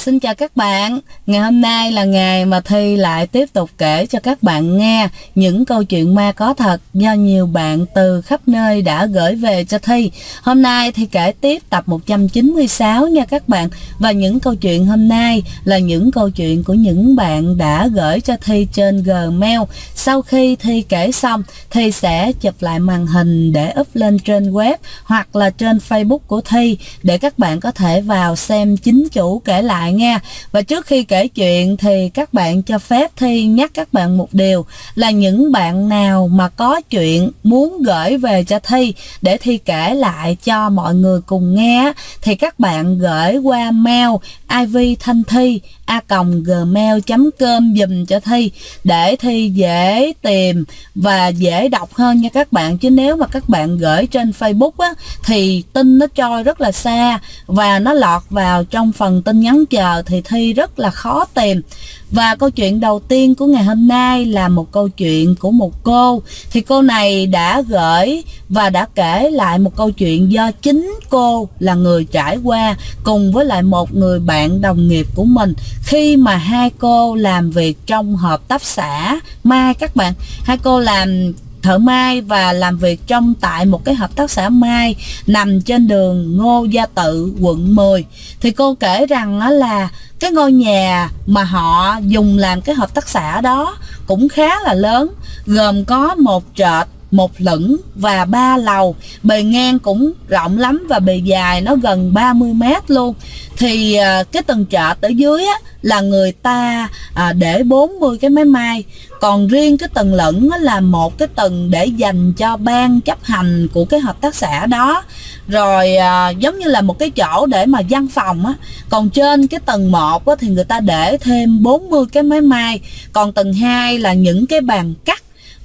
Xin chào các bạn. Ngày hôm nay là ngày mà Thi lại tiếp tục kể cho các bạn nghe những câu chuyện ma có thật do nhiều bạn từ khắp nơi đã gửi về cho Thi. Hôm nay Thi kể tiếp tập 196 nha các bạn. Và những câu chuyện hôm nay là những câu chuyện của những bạn đã gửi cho Thi trên Gmail. Sau khi Thi kể xong, Thi sẽ chụp lại màn hình để up lên trên web hoặc là trên Facebook của Thi để các bạn có thể vào xem chính chủ kể lại nha. Và trước khi kể chuyện thì các bạn cho phép Thi nhắc các bạn một điều là những bạn nào mà có chuyện muốn gửi về cho Thi để Thi kể lại cho mọi người cùng nghe thì các bạn gửi qua mail ivthanthi@gmail.com dùm cho Thi để Thi dễ tìm và dễ đọc hơn nha các bạn. Chứ nếu mà các bạn gửi trên Facebook á, thì tin nó trôi rất là xa và nó lọt vào trong phần tin nhắn chờ thì Thi rất là khó tìm. Và câu chuyện đầu tiên của ngày hôm nay là một câu chuyện của một cô. Thì cô này đã gửi và đã kể lại một câu chuyện do chính cô là người trải qua cùng với lại một người bạn đồng nghiệp của mình khi mà hai cô làm việc trong hợp tác xã mai các bạn. Hai cô làm thợ may và làm việc tại một cái hợp tác xã may nằm trên đường Ngô Gia Tự, quận 10. Thì cô kể rằng là cái ngôi nhà mà họ dùng làm cái hợp tác xã đó cũng khá là lớn, gồm có một trệt, một lửng và 3 lầu, bề ngang cũng rộng lắm và bề dài nó gần 30 mét luôn. Thì cái tầng trệt ở dưới á, là người ta để 40 cái máy may, còn riêng cái tầng lửng là một cái tầng để dành cho ban chấp hành của cái hợp tác xã đó, rồi giống như là một cái chỗ để mà văn phòng á. Còn trên cái tầng 1 á, thì người ta để thêm 40 cái máy may, còn tầng 2 là những cái bàn cắt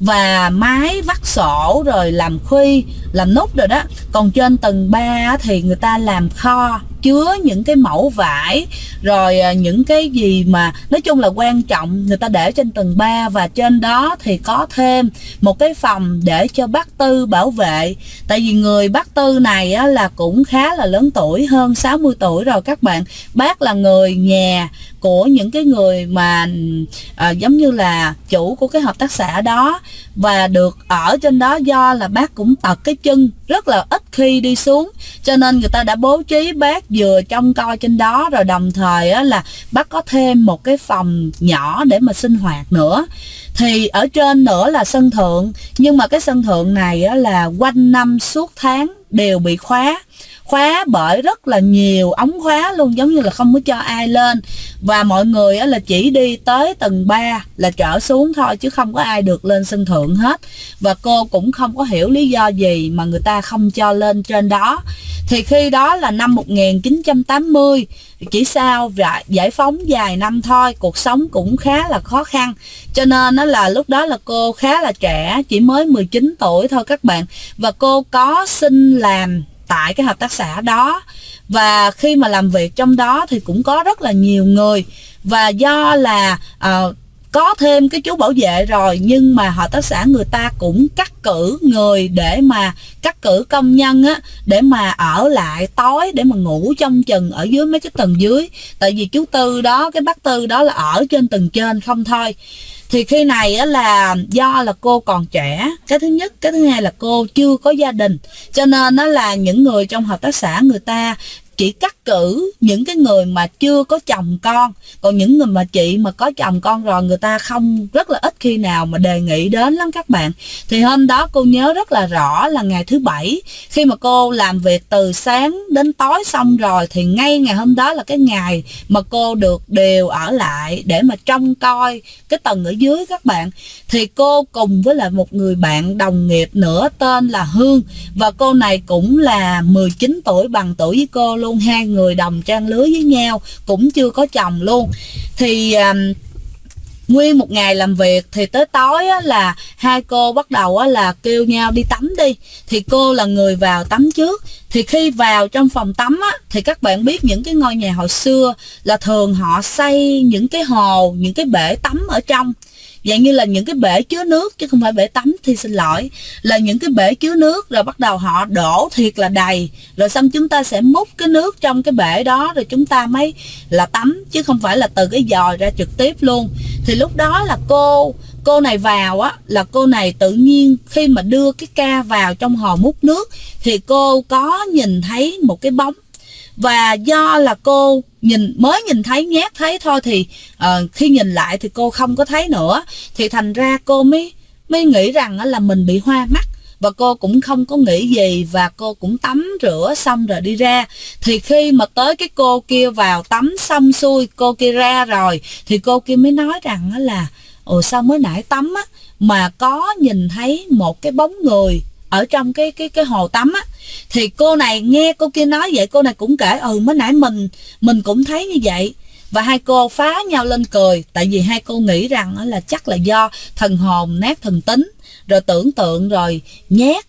và máy vắt sổ rồi làm khuy, làm nút rồi đó. Còn trên tầng 3 thì người ta làm kho chứa những cái mẫu vải rồi những cái gì mà nói chung là quan trọng người ta để trên tầng 3. Và trên đó thì có thêm một cái phòng để cho bác Tư bảo vệ. Tại vì người bác Tư này á, là cũng khá là lớn tuổi, hơn 60 tuổi rồi các bạn. Bác là người nhà của những cái người mà giống như là chủ của cái hợp tác xã đó, và được ở trên đó do là bác cũng tật cái chân, rất là ít khi đi xuống, cho nên người ta đã bố trí bác vừa trông coi trên đó, rồi đồng thời á, là bác có thêm một cái phòng nhỏ để mà sinh hoạt nữa. Thì ở trên nữa là sân thượng, nhưng mà cái sân thượng này á, là quanh năm suốt tháng đều bị khóa bởi rất là nhiều ống khóa luôn, giống như là không có cho ai lên. Và mọi người á, là chỉ đi tới tầng 3 là trở xuống thôi, chứ không có ai được lên sân thượng hết. Và cô cũng không có hiểu lý do gì mà người ta không cho lên trên đó. Thì khi đó là năm 1980, chỉ sau giải phóng vài năm thôi, cuộc sống cũng khá là khó khăn. Cho nên đó là lúc đó là cô khá là trẻ, chỉ mới 19 tuổi thôi các bạn. Và cô có xin làm tại cái hợp tác xã đó. Và khi mà làm việc trong đó thì cũng có rất là nhiều người. Và do là có thêm cái chú bảo vệ rồi, nhưng mà hợp tác xã người ta cũng cắt cử người để mà cắt cử công nhân á, để mà ở lại tối để mà ngủ trong chừng ở dưới mấy cái tầng dưới. Tại vì chú Tư đó, cái bác Tư đó là ở trên tầng trên không thôi. Thì khi này á, là do là cô còn trẻ, cái thứ nhất. Cái thứ hai là cô chưa có gia đình, cho nên á, là những người trong hợp tác xã người ta chỉ cắt cử những cái người mà chưa có chồng con. Còn những người mà chị mà có chồng con rồi, người ta rất là ít khi nào mà đề nghị đến lắm các bạn. Thì hôm đó cô nhớ rất là rõ là ngày thứ Bảy, khi mà cô làm việc từ sáng đến tối xong rồi, thì ngay ngày hôm đó là cái ngày mà cô được điều ở lại để mà trông coi cái tầng ở dưới các bạn. Thì cô cùng với lại một người bạn đồng nghiệp nữa tên là Hương, và cô này cũng là 19 tuổi, bằng tuổi với cô luôn. Hai người đồng trang lứa với nhau, cũng chưa có chồng luôn. Thì nguyên một ngày làm việc thì tới tối á, là hai cô bắt đầu á, là kêu nhau đi tắm đi. Thì cô là người vào tắm trước. Thì khi vào trong phòng tắm á, thì các bạn biết những cái ngôi nhà hồi xưa là thường họ xây những cái hồ, những cái bể tắm ở trong. dạng như là những cái bể chứa nước chứ không phải bể tắm, thì xin lỗi, là những cái bể chứa nước, rồi bắt đầu họ đổ thiệt là đầy, rồi xong chúng ta sẽ múc cái nước trong cái bể đó rồi chúng ta mới là tắm, chứ không phải là từ cái vòi ra trực tiếp luôn. Thì lúc đó là cô này vào á, là cô này tự nhiên khi mà đưa cái ca vào trong hồ múc nước thì cô có nhìn thấy một cái bóng. Và do là cô mới nhìn thấy, nhát thấy thôi, thì khi nhìn lại thì cô không có thấy nữa, thì thành ra cô mới nghĩ rằng là mình bị hoa mắt. Và cô cũng không có nghĩ gì, và cô cũng tắm rửa xong rồi đi ra. Thì khi mà tới cái cô kia vào tắm xong xuôi, cô kia ra rồi, thì cô kia mới nói rằng là sao mới nãy tắm á mà có nhìn thấy một cái bóng người ở trong cái hồ tắm á. Thì cô này nghe cô kia nói vậy, cô này cũng kể mới nãy mình cũng thấy như vậy. Và hai cô phá nhau lên cười, tại vì hai cô nghĩ rằng là chắc là do thần hồn nát thần tính, rồi tưởng tượng rồi nhát,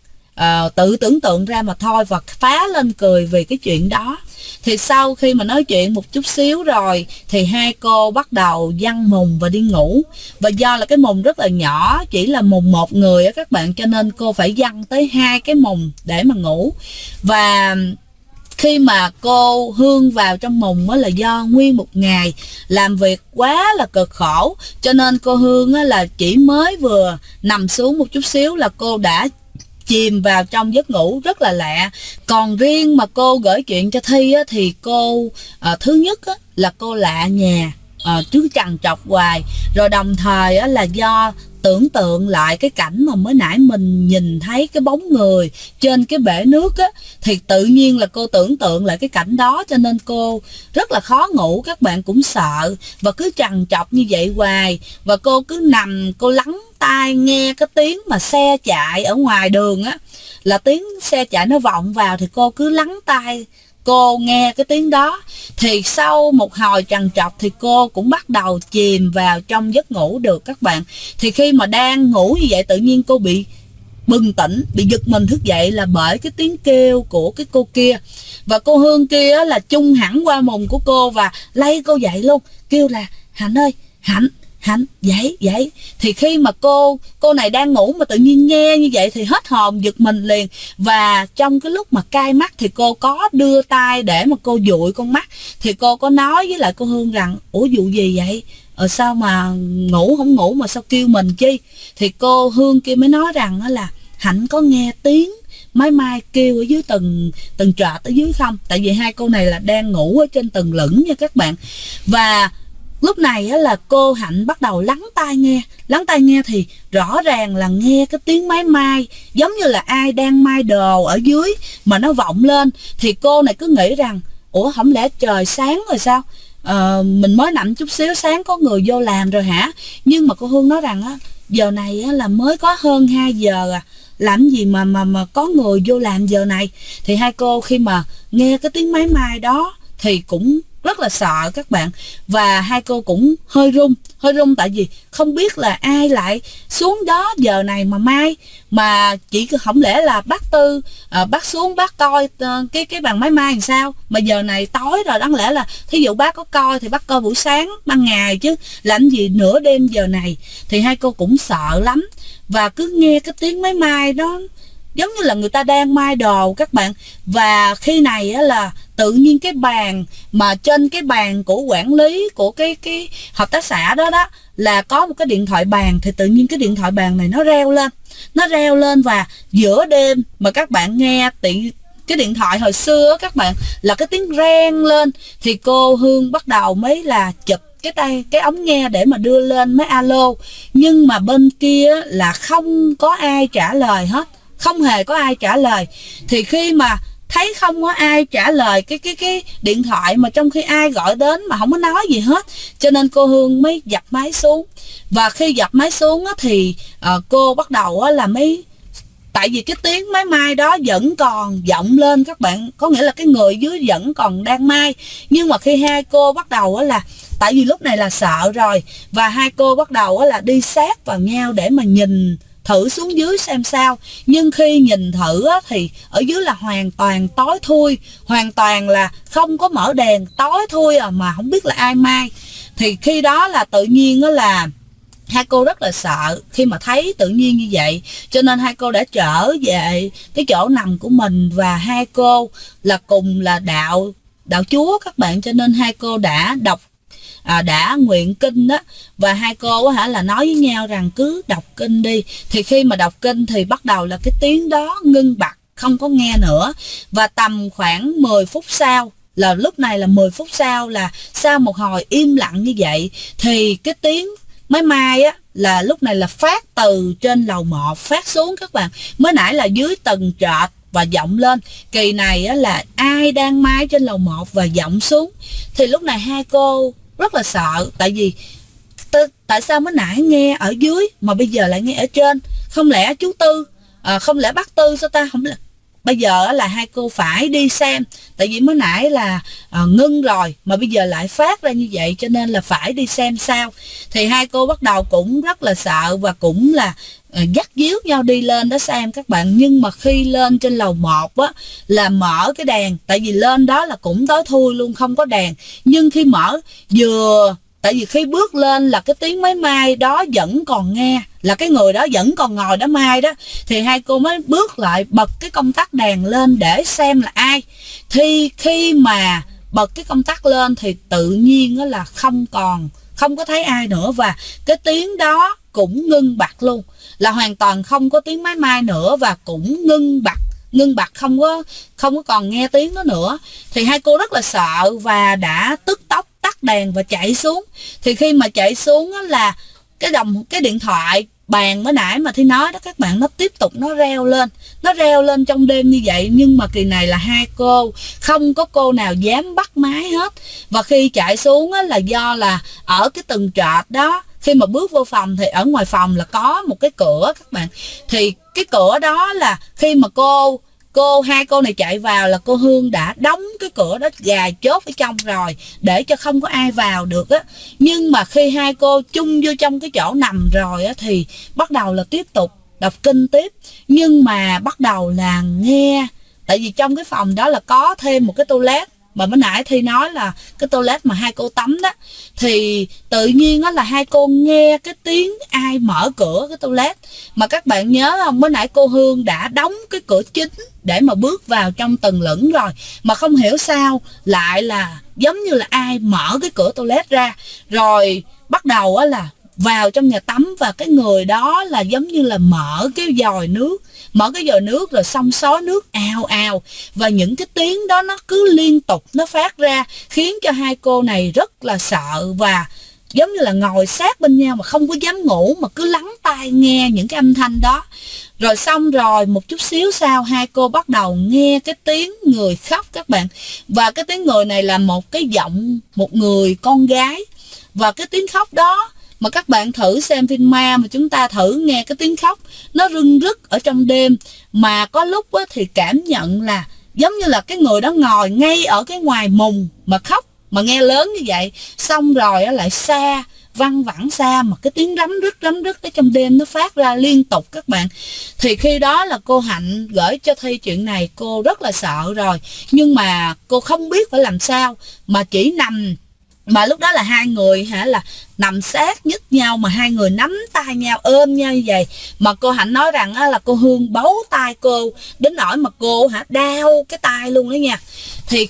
tự tưởng tượng ra mà thôi, và phá lên cười vì cái chuyện đó. Thì sau khi mà nói chuyện một chút xíu rồi thì hai cô bắt đầu giăng mùng và đi ngủ. Và do là cái mùng rất là nhỏ, chỉ là mùng một người á các bạn, cho nên cô phải giăng tới 2 cái mùng để mà ngủ. Và khi mà cô Hương vào trong mùng á, là do nguyên một ngày làm việc quá là cực khổ, cho nên cô Hương á, là chỉ mới vừa nằm xuống một chút xíu là cô đã chìm vào trong giấc ngủ rất là lạ. Còn riêng mà cô gửi chuyện cho Thi á, thì cô thứ nhất á, là cô lạ nhà, chứ trằn trọc hoài. Rồi đồng thời á, là do tưởng tượng lại cái cảnh mà mới nãy mình nhìn thấy cái bóng người trên cái bể nước á, thì tự nhiên là cô tưởng tượng lại cái cảnh đó, cho nên cô rất là khó ngủ, các bạn cũng sợ, và cứ trằn trọc như vậy hoài. Và cô cứ nằm, cô lắng tai nghe cái tiếng mà xe chạy ở ngoài đường á, là tiếng xe chạy nó vọng vào, thì cô cứ lắng tai cô nghe cái tiếng đó. Thì sau một hồi trằn trọc thì cô cũng bắt đầu chìm vào trong giấc ngủ được các bạn. Thì khi mà đang ngủ như vậy, tự nhiên cô bị bừng tỉnh, bị giật mình thức dậy là bởi cái tiếng kêu của cái cô kia. Và cô Hương kia là chung hẳn qua mùng của cô và lay cô dậy luôn, kêu là Hạnh ơi, Hạnh dậy. Thì khi mà cô này đang ngủ mà tự nhiên nghe như vậy thì hết hồn, giật mình liền. Và trong cái lúc mà cai mắt thì cô có đưa tay để mà cô dụi con mắt. Thì cô có nói với lại cô Hương rằng ủa dụ gì vậy, sao mà ngủ không ngủ mà sao kêu mình chi. Thì cô Hương kia mới nói rằng là Hạnh có nghe tiếng máy mai kêu ở dưới tầng trệt ở dưới không. Tại vì hai cô này là đang ngủ ở trên tầng lửng nha các bạn. Và lúc này á, là cô Hạnh bắt đầu lắng tai nghe thì rõ ràng là nghe cái tiếng máy mai giống như là ai đang mai đồ ở dưới mà nó vọng lên. Thì cô này cứ nghĩ rằng ủa không lẽ trời sáng rồi sao, mình mới nằm chút xíu sáng có người vô làm rồi hả. Nhưng mà cô Hương nói rằng á, giờ này á, là mới có hơn 2 giờ à, làm gì mà có người vô làm giờ này. Thì hai cô khi mà nghe cái tiếng máy mai đó thì cũng rất là sợ các bạn. Và hai cô cũng hơi run tại vì không biết là ai lại xuống đó giờ này mà mai, mà chỉ không lẽ là bác Tư bác xuống bác coi cái bàn máy mai làm sao mà giờ này tối rồi, đáng lẽ là thí dụ bác có coi thì bác coi buổi sáng ban ngày chứ làm gì nửa đêm giờ này. Thì hai cô cũng sợ lắm và cứ nghe cái tiếng máy mai đó giống như là người ta đang mai đồ các bạn. Và khi này á, là tự nhiên cái bàn mà trên cái bàn của quản lý của cái hợp tác xã đó là có một cái điện thoại bàn. Thì tự nhiên cái điện thoại bàn này nó reo lên và giữa đêm mà các bạn nghe cái điện thoại hồi xưa các bạn là cái tiếng reng lên. Thì cô Hương bắt đầu mới là chụp cái ống nghe để mà đưa lên mới alo. Nhưng mà bên kia là không có ai trả lời hết, không hề có ai trả lời. Thì khi mà thấy không có ai trả lời cái điện thoại mà trong khi ai gọi đến mà không có nói gì hết, cho nên cô Hương mới dập máy xuống. Và khi dập máy xuống á, thì cô bắt đầu á, là mới, tại vì cái tiếng máy mai đó vẫn còn vọng lên các bạn, có nghĩa là cái người dưới vẫn còn đang mai. Nhưng mà khi hai cô bắt đầu á, là tại vì lúc này là sợ rồi, và hai cô bắt đầu á, là đi sát vào nhau để mà nhìn thử xuống dưới xem sao. Nhưng khi nhìn thử á, thì ở dưới là hoàn toàn tối thui, hoàn toàn là không có mở đèn, tối thui mà không biết là ai mai. Thì khi đó là tự nhiên á, là hai cô rất là sợ khi mà thấy tự nhiên như vậy, cho nên hai cô đã trở về cái chỗ nằm của mình, và hai cô là cùng là đạo Chúa các bạn, cho nên hai cô đã đọc đã nguyện kinh đó, và hai cô là nói với nhau rằng cứ đọc kinh đi. Thì khi mà đọc kinh thì bắt đầu là cái tiếng đó ngưng bặt, không có nghe nữa. Và tầm khoảng 10 phút sau, là lúc này là 10 phút sau, là sau một hồi im lặng như vậy, thì cái tiếng máy may là lúc này là phát từ trên lầu 1 phát xuống các bạn. Mới nãy là dưới tầng trệt và vọng lên, kỳ này là ai đang may trên lầu 1 và vọng xuống. Thì lúc này hai cô rất là sợ, tại vì tại sao mới nãy nghe ở dưới mà bây giờ lại nghe ở trên? Không lẽ chú Tư, không lẽ bác Tư sao ta? Không, bây giờ là hai cô phải đi xem, tại vì mới nãy là ngưng rồi mà bây giờ lại phát ra như vậy, cho nên là phải đi xem sao. Thì hai cô bắt đầu cũng rất là sợ và cũng là dắt díu nhau đi lên đó xem các bạn. Nhưng mà khi lên trên lầu 1 là mở cái đèn, tại vì lên đó là cũng tối thui luôn, không có đèn. Nhưng khi mở tại vì khi bước lên là cái tiếng máy may đó vẫn còn nghe, là cái người đó vẫn còn ngồi đó may đó, thì hai cô mới bước lại bật cái công tắc đèn lên để xem là ai. Thì khi mà bật cái công tắc lên thì tự nhiên là không có thấy ai nữa, và cái tiếng đó cũng ngưng bặt luôn, là hoàn toàn không có tiếng máy may nữa, và cũng ngưng bặt, không có còn nghe tiếng đó nữa. Thì hai cô rất là sợ và đã tức tốc tắt đèn và chạy xuống. Thì khi mà chạy xuống là cái điện thoại bàn mới nãy mà Thi nói đó các bạn, nó tiếp tục nó reo lên trong đêm như vậy. Nhưng mà kỳ này là hai cô không có cô nào dám bắt máy hết. Và khi chạy xuống là do là ở cái tầng trệt đó, khi mà bước vô phòng thì ở ngoài phòng là có một cái cửa các bạn. Thì cái cửa đó là khi mà hai cô này chạy vào là cô Hương đã đóng cái cửa đó, gài chốt ở trong rồi để cho không có ai vào được á. Nhưng mà khi hai cô chung vô trong cái chỗ nằm rồi á thì bắt đầu là tiếp tục đọc kinh tiếp. Nhưng mà bắt đầu là nghe, tại vì trong cái phòng đó là có thêm một cái toilet mà mới nãy Thi nói là cái toilet mà hai cô tắm đó. Thì tự nhiên là hai cô nghe cái tiếng ai mở cửa cái toilet. Mà các bạn nhớ không, mới nãy cô Hương đã đóng cái cửa chính để mà bước vào trong tầng lửng rồi, mà không hiểu sao lại là giống như là ai mở cái cửa toilet ra, rồi bắt đầu là vào trong nhà tắm. Và cái người đó là giống như là mở cái vòi nước rồi xong xối nước ào ào, và những cái tiếng đó nó cứ liên tục nó phát ra, khiến cho hai cô này rất là sợ, và giống như là ngồi sát bên nhau mà không có dám ngủ, mà cứ lắng tai nghe những cái âm thanh đó. Rồi xong rồi một chút xíu sau, hai cô bắt đầu nghe cái tiếng người khóc các bạn. Và cái tiếng người này là một cái giọng một người con gái. Và cái tiếng khóc đó mà các bạn thử xem phim ma mà chúng ta thử nghe cái tiếng khóc nó rưng rức ở trong đêm, mà có lúc thì cảm nhận là giống như là cái người đó ngồi ngay ở cái ngoài mùng mà khóc, mà nghe lớn như vậy. Xong rồi lại xa, văng vẳng xa, mà cái tiếng rắm rứt ở trong đêm nó phát ra liên tục các bạn. Thì khi đó là cô Hạnh gửi cho Thi chuyện này, cô rất là sợ rồi, nhưng mà cô không biết phải làm sao, mà chỉ nằm. Mà lúc đó là hai người là nằm sát nhích nhau, mà hai người nắm tay nhau ôm nhau như vậy. Mà cô Hạnh nói rằng là cô Hương bấu tay cô đến nỗi mà cô đau cái tay luôn đó nha. Thì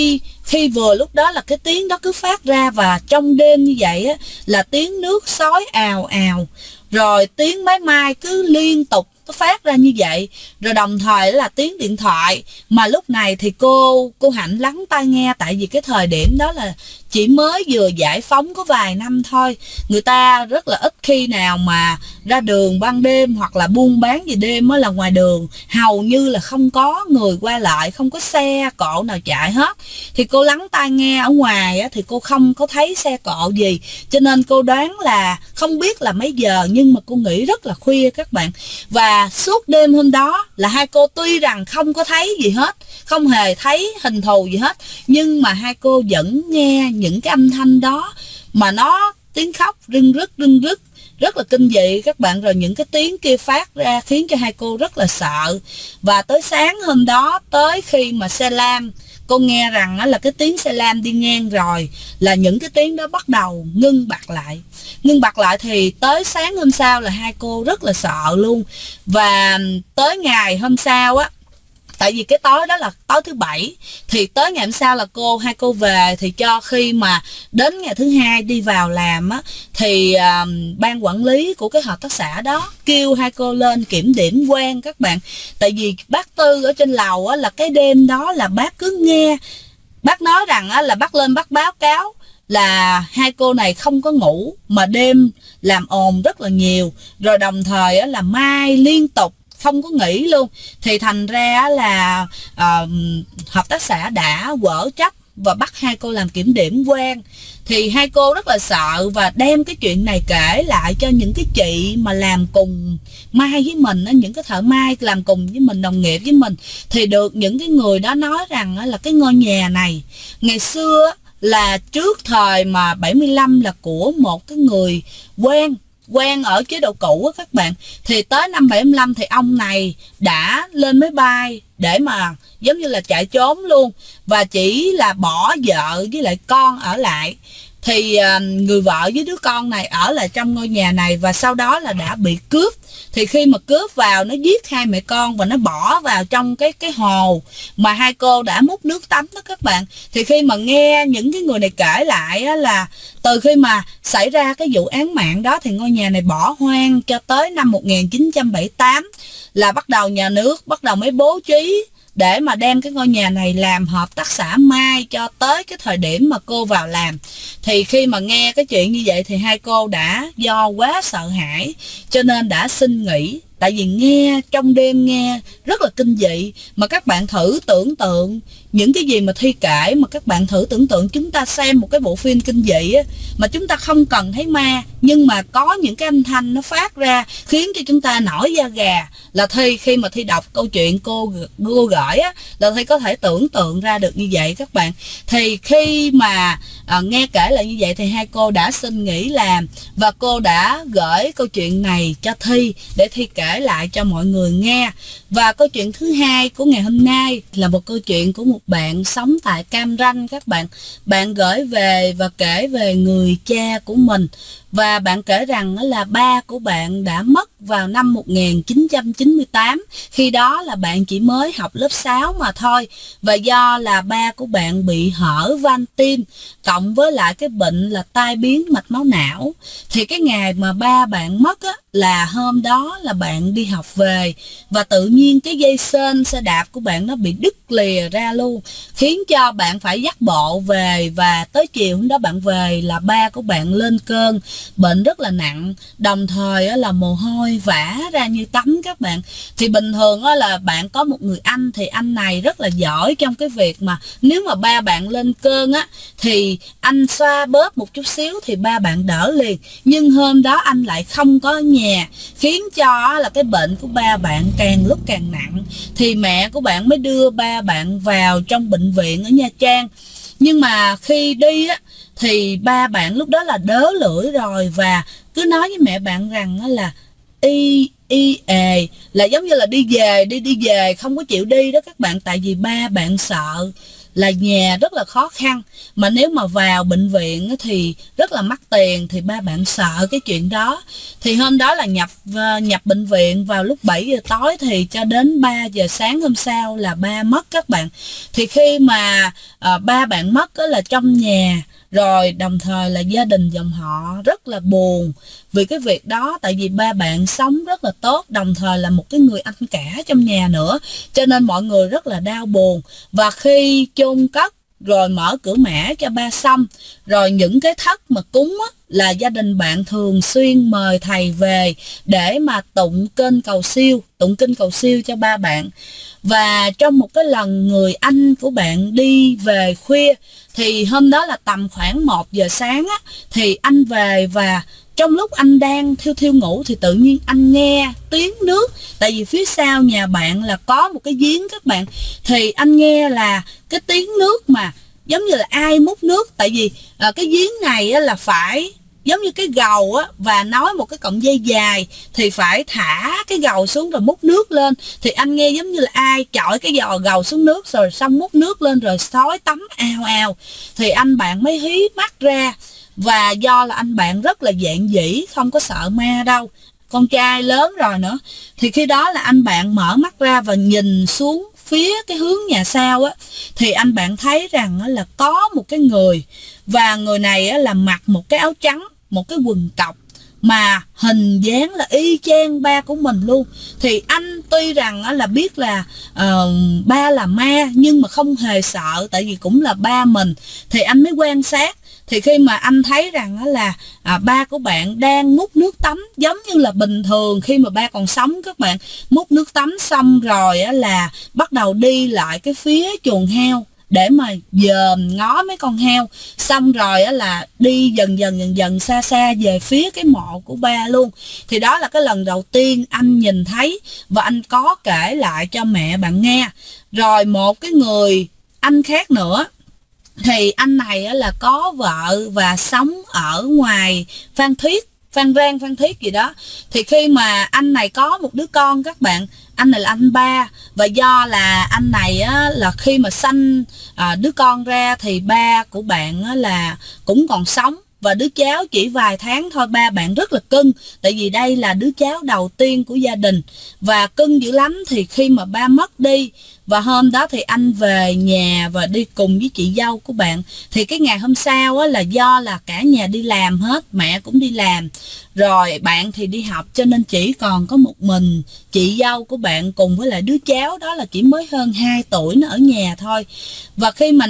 khi vừa lúc đó là cái tiếng đó cứ phát ra, và trong đêm như vậy là tiếng nước xối ào ào, rồi tiếng máy may cứ liên tục nó phát ra như vậy, rồi đồng thời là tiếng điện thoại. Mà lúc này thì cô Hạnh lắng tai nghe, tại vì cái thời điểm đó là chỉ mới vừa giải phóng có vài năm thôi, người ta rất là ít khi nào mà ra đường ban đêm hoặc là buôn bán về đêm là ngoài đường hầu như là không có người qua lại, không có xe cộ nào chạy hết. Thì cô lắng tai nghe ở ngoài thì cô không có thấy xe cộ gì, cho nên cô đoán là không biết là mấy giờ, nhưng mà cô nghĩ rất là khuya các bạn. Và suốt đêm hôm đó là hai cô tuy rằng không có thấy gì hết, không hề thấy hình thù gì hết, nhưng mà hai cô vẫn nghe những cái âm thanh đó, mà nó tiếng khóc rưng rức rất là kinh dị các bạn. Rồi những cái tiếng kia phát ra khiến cho hai cô rất là sợ. Và tới sáng hôm đó, tới khi mà xe lam cô nghe rằng là cái tiếng xe lam đi ngang rồi, là những cái tiếng đó bắt đầu ngưng bặt lại. Ngưng bặt lại thì tới sáng hôm sau là hai cô rất là sợ luôn. Và tới ngày hôm sau á, tại vì cái tối đó là tối thứ Bảy, thì tới ngày hôm sau là hai cô về, thì cho khi mà đến ngày thứ Hai đi vào làm á, thì ban quản lý của cái hợp tác xã đó kêu hai cô lên kiểm điểm quan các bạn. Tại vì bác Tư ở trên lầu á, là cái đêm đó là bác cứ nghe, bác nói rằng á, là bác lên bác báo cáo là hai cô này không có ngủ mà đêm làm ồn rất là nhiều, rồi đồng thời á, là mai liên tục không có nghỉ luôn. Thì thành ra là hợp tác xã đã quở trách và bắt hai cô làm kiểm điểm quan. Thì hai cô rất là sợ và đem cái chuyện này kể lại cho những cái chị mà làm cùng mai với mình, những cái thợ mai làm cùng với mình, đồng nghiệp với mình. Thì được những cái người đó nói rằng là cái ngôi nhà này ngày xưa là trước thời mà 75 là của một cái người quen ở chế độ cũ á các bạn. Thì tới năm 75 thì ông này đã lên máy bay để mà giống như là chạy trốn luôn, và chỉ là bỏ vợ với lại con ở lại. Thì người vợ với đứa con này ở lại trong ngôi nhà này, và sau đó là đã bị cướp. Thì khi mà cướp vào, nó giết hai mẹ con và nó bỏ vào trong cái hồ mà hai cô đã múc nước tắm đó các bạn. Thì khi mà nghe những cái người này kể lại á, là từ khi mà xảy ra cái vụ án mạng đó thì ngôi nhà này bỏ hoang cho tới năm 1978 là bắt đầu nhà nước bắt đầu mới bố trí để mà đem cái ngôi nhà này làm hợp tác xã mai cho tới cái thời điểm mà cô vào làm. Thì khi mà nghe cái chuyện như vậy thì hai cô đã do quá sợ hãi cho nên đã xin nghỉ. Tại vì nghe trong đêm nghe rất là kinh dị. Mà các bạn thử tưởng tượng những cái gì mà Thi kể, mà các bạn thử tưởng tượng chúng ta xem một cái bộ phim kinh dị á, mà chúng ta không cần thấy ma, nhưng mà có những cái âm thanh nó phát ra khiến cho chúng ta nổi da gà. Là Thi khi mà Thi đọc câu chuyện cô gửi á, là Thi có thể tưởng tượng ra được như vậy các bạn. Thì khi mà nghe kể lại như vậy thì hai cô đã xin nghỉ làm, và cô đã gửi câu chuyện này cho Thi để Thi kể lại cho mọi người nghe. Và câu chuyện thứ hai của ngày hôm nay là một câu chuyện của một bạn sống tại Cam Ranh các bạn. Bạn gửi về và kể về người cha của mình. Và bạn kể rằng là ba của bạn đã mất vào năm 1998. Khi đó là bạn chỉ mới học lớp 6 mà thôi. Và do là ba của bạn bị hở van tim cộng với lại cái bệnh là tai biến mạch máu não. Thì cái ngày mà ba bạn mất á, là hôm đó là bạn đi học về, và tự nhiên cái dây sên xe đạp của bạn nó bị đứt lìa ra luôn, khiến cho bạn phải dắt bộ về. Và tới chiều hôm đó bạn về là ba của bạn lên cơn bệnh rất là nặng, đồng thời là mồ hôi vã ra như tắm các bạn. Thì bình thường là bạn có một người anh, thì anh này rất là giỏi trong cái việc mà nếu mà ba bạn lên cơn á thì anh xoa bóp một chút xíu thì ba bạn đỡ liền. Nhưng hôm đó anh lại không có ở nhà, khiến cho là cái bệnh của ba bạn càng lúc càng nặng. Thì mẹ của bạn mới đưa ba bạn vào trong bệnh viện ở Nha Trang. Nhưng mà khi đi á thì ba bạn lúc đó là đớ lưỡi rồi, và cứ nói với mẹ bạn rằng là là giống như là đi về không có chịu đi đó các bạn. Tại vì ba bạn sợ là nhà rất là khó khăn, mà nếu mà vào bệnh viện thì rất là mắc tiền, thì ba bạn sợ cái chuyện đó. Thì hôm đó là nhập bệnh viện vào lúc 7 giờ tối, thì cho đến 3 giờ sáng hôm sau là ba mất các bạn. Thì khi mà ba bạn mất là trong nhà rồi đồng thời là gia đình dòng họ rất là buồn vì cái việc đó. Tại vì ba bạn sống rất là tốt, đồng thời là một cái người anh cả trong nhà nữa, cho nên mọi người rất là đau buồn. Và khi chôn cất rồi mở cửa mã cho ba xong, rồi những cái thất mà cúng á, là gia đình bạn thường xuyên mời thầy về để mà tụng kinh cầu siêu cho ba bạn. Và trong một cái lần người anh của bạn đi về khuya, thì hôm đó là tầm khoảng 1 giờ sáng á, thì anh về, và trong lúc anh đang thiêu ngủ thì tự nhiên anh nghe tiếng nước. Tại vì phía sau nhà bạn là có một cái giếng các bạn. Thì anh nghe là cái tiếng nước mà giống như là ai múc nước. Tại vì cái giếng này là phải giống như cái gầu á, và nối một cái cọng dây dài, thì phải thả cái gầu xuống rồi múc nước lên. Thì anh nghe giống như là ai chọi cái gầu xuống nước rồi xong múc nước lên rồi xối tắm ao ao. Thì anh bạn mới hí mắt ra, và do là anh bạn rất là dạn dĩ, không có sợ ma đâu, con trai lớn rồi nữa. Thì khi đó là anh bạn mở mắt ra và nhìn xuống phía cái hướng nhà sau á, thì anh bạn thấy rằng là có một cái người, và người này là mặc một cái áo trắng, một cái quần cộc, mà hình dáng là y chang ba của mình luôn. Thì anh tuy rằng là biết là ba là ma, nhưng mà không hề sợ, tại vì cũng là ba mình. Thì anh mới quan sát. Thì khi mà anh thấy rằng là ba của bạn đang múc nước tắm, giống như là bình thường khi mà ba còn sống các bạn, múc nước tắm xong rồi là bắt đầu đi lại cái phía chuồng heo để mà dòm ngó mấy con heo, xong rồi là đi dần dần xa xa về phía cái mộ của ba luôn. Thì đó là cái lần đầu tiên anh nhìn thấy, và anh có kể lại cho mẹ bạn nghe. Rồi một cái người anh khác nữa, thì anh này là có vợ và sống ở ngoài Phan Thiết, Phan Rang, Phan Thiết gì đó. Thì khi mà anh này có một đứa con các bạn, anh này là anh ba, và do là anh này là khi mà sanh đứa con ra thì ba của bạn là cũng còn sống, và đứa cháu chỉ vài tháng thôi. Ba bạn rất là cưng, tại vì đây là đứa cháu đầu tiên của gia đình, và cưng dữ lắm. Thì khi mà ba mất đi, và hôm đó thì anh về nhà và đi cùng với chị dâu của bạn. Thì cái ngày hôm sau là do là cả nhà đi làm hết, mẹ cũng đi làm, rồi bạn thì đi học, cho nên chỉ còn có một mình chị dâu của bạn cùng với lại đứa cháu đó là chỉ mới hơn 2 tuổi nó ở nhà thôi. Và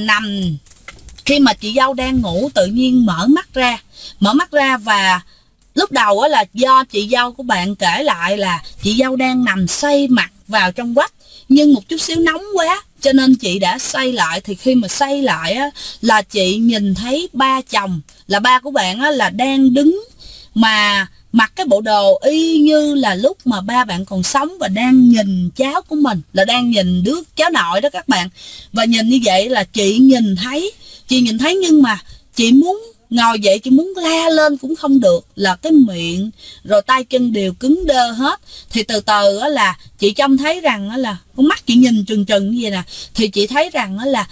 khi mà chị dâu đang ngủ, tự nhiên mở mắt ra, và lúc đầu là do chị dâu của bạn kể lại là chị dâu đang nằm xoay mặt vào trong vách, nhưng một chút xíu nóng quá cho nên chị đã xoay lại. Thì khi mà xoay lại là chị nhìn thấy ba chồng là ba của bạn là đang đứng, mà mặc cái bộ đồ y như là lúc mà ba bạn còn sống, và đang nhìn cháu của mình, là đang nhìn đứa cháu nội đó các bạn. Và nhìn như vậy là chị nhìn thấy, nhưng mà chị muốn ngồi dậy, chị muốn la lên cũng không được, là cái miệng rồi tay chân đều cứng đơ hết. Thì từ từ là chị trông thấy rằng là con mắt chị nhìn trừng trừng như vậy nè, thì chị thấy rằng là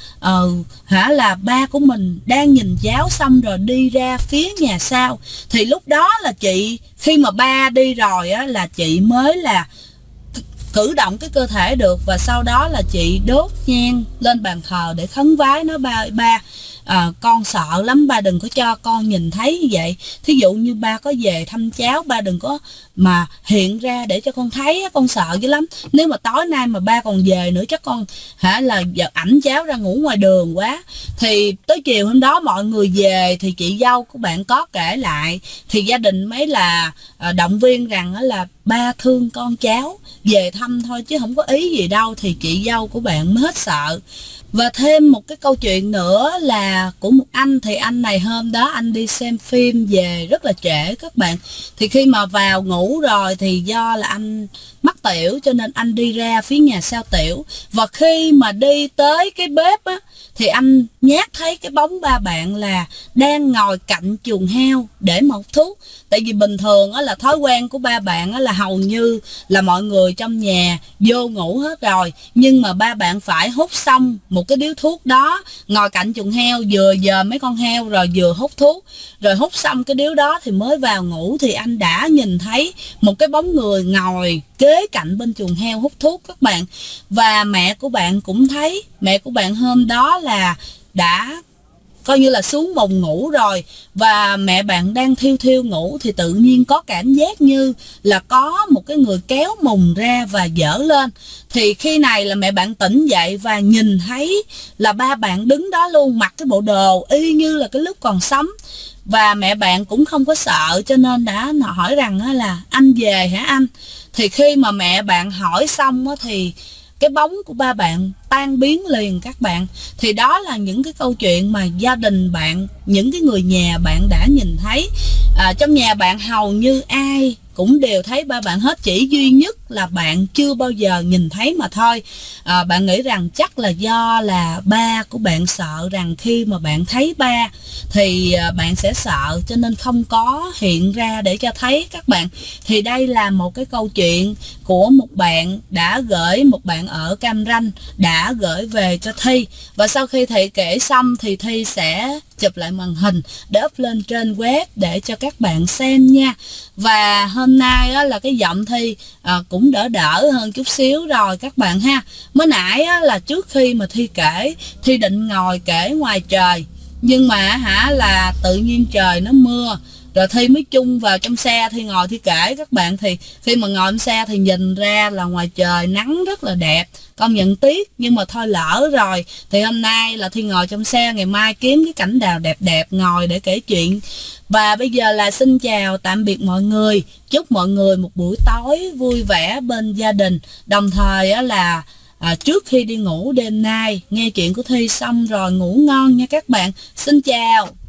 là ba của mình đang nhìn cháu xong rồi đi ra phía nhà sau. Thì lúc đó là chị, khi mà ba đi rồi là chị mới là cử động cái cơ thể được, và sau đó là chị đốt nhang lên bàn thờ để khấn vái, nói ba con sợ lắm, ba đừng có cho con nhìn thấy như vậy. Thí dụ như ba có về thăm cháu, ba đừng có mà hiện ra để cho con thấy, con sợ dữ lắm. Nếu mà tối nay mà ba còn về nữa chắc con là giờ ảnh cháu ra ngủ ngoài đường quá. Thì tới chiều hôm đó mọi người về, thì chị dâu của bạn có kể lại, thì gia đình mới là động viên rằng là ba thương con cháu, về thăm thôi chứ không có ý gì đâu. Thì chị dâu của bạn mới hết sợ. Và thêm một cái câu chuyện nữa là của một anh, thì anh này hôm đó anh đi xem phim về rất là trễ các bạn. Thì khi mà vào ngủ rồi thì do là anh mắc tiểu, cho nên anh đi ra phía nhà sau tiểu. Và khi mà đi tới cái bếp thì anh nhát thấy cái bóng ba bạn là đang ngồi cạnh chuồng heo để mà hút thuốc. Tại vì bình thường là thói quen của ba bạn là hầu như là mọi người trong nhà vô ngủ hết rồi, nhưng mà ba bạn phải hút xong một cái điếu thuốc đó, ngồi cạnh chuồng heo vừa dờ mấy con heo rồi vừa hút thuốc, rồi hút xong cái điếu đó thì mới vào ngủ. Thì anh đã nhìn thấy một cái bóng người ngồi kế cạnh bên chuồng heo hút thuốc các bạn. Và mẹ của bạn cũng thấy, mẹ của bạn hôm đó là đã coi như là xuống mùng ngủ rồi, và mẹ bạn đang thiêu thiêu ngủ, thì tự nhiên có cảm giác như là có một cái người kéo mùng ra và dở lên. Thì khi này là mẹ bạn tỉnh dậy và nhìn thấy là ba bạn đứng đó luôn, mặc cái bộ đồ y như là cái lúc còn sống. Và mẹ bạn cũng không có sợ, cho nên đã hỏi rằng là anh về hả anh? Thì khi mà mẹ bạn hỏi xong thì cái bóng của ba bạn tan biến liền các bạn. Thì đó là những cái câu chuyện mà gia đình bạn, những cái người nhà bạn đã nhìn thấy. Trong nhà bạn hầu như ai cũng đều thấy ba bạn hết, chỉ duy nhất là bạn chưa bao giờ nhìn thấy mà thôi. Bạn nghĩ rằng chắc là do là ba của bạn sợ rằng khi mà bạn thấy ba thì bạn sẽ sợ, cho nên không có hiện ra để cho thấy các bạn. Thì đây là một cái câu chuyện của một bạn đã gửi, một bạn ở Cam Ranh đã gửi về cho Thi, và sau khi Thi kể xong thì Thi sẽ chụp lại màn hình để up lên trên web để cho các bạn xem nha. Và hôm nay á, là cái giọng Thi cũng đỡ đỡ hơn chút xíu rồi các bạn ha. Mới nãy á, là trước khi mà Thi kể, Thi định ngồi kể ngoài trời, nhưng mà là tự nhiên trời nó mưa, rồi Thi mới chung vào trong xe, Thi ngồi Thi kể các bạn. Thì khi mà ngồi trong xe thì nhìn ra là ngoài trời nắng rất là đẹp, công nhận tiếc, nhưng mà thôi lỡ rồi. Thì hôm nay là Thi ngồi trong xe, ngày mai kiếm cái cảnh đào đẹp đẹp ngồi để kể chuyện. Và bây giờ là xin chào tạm biệt mọi người, chúc mọi người một buổi tối vui vẻ bên gia đình. Đồng thời á là trước khi đi ngủ đêm nay nghe chuyện của Thi xong rồi ngủ ngon nha các bạn. Xin chào.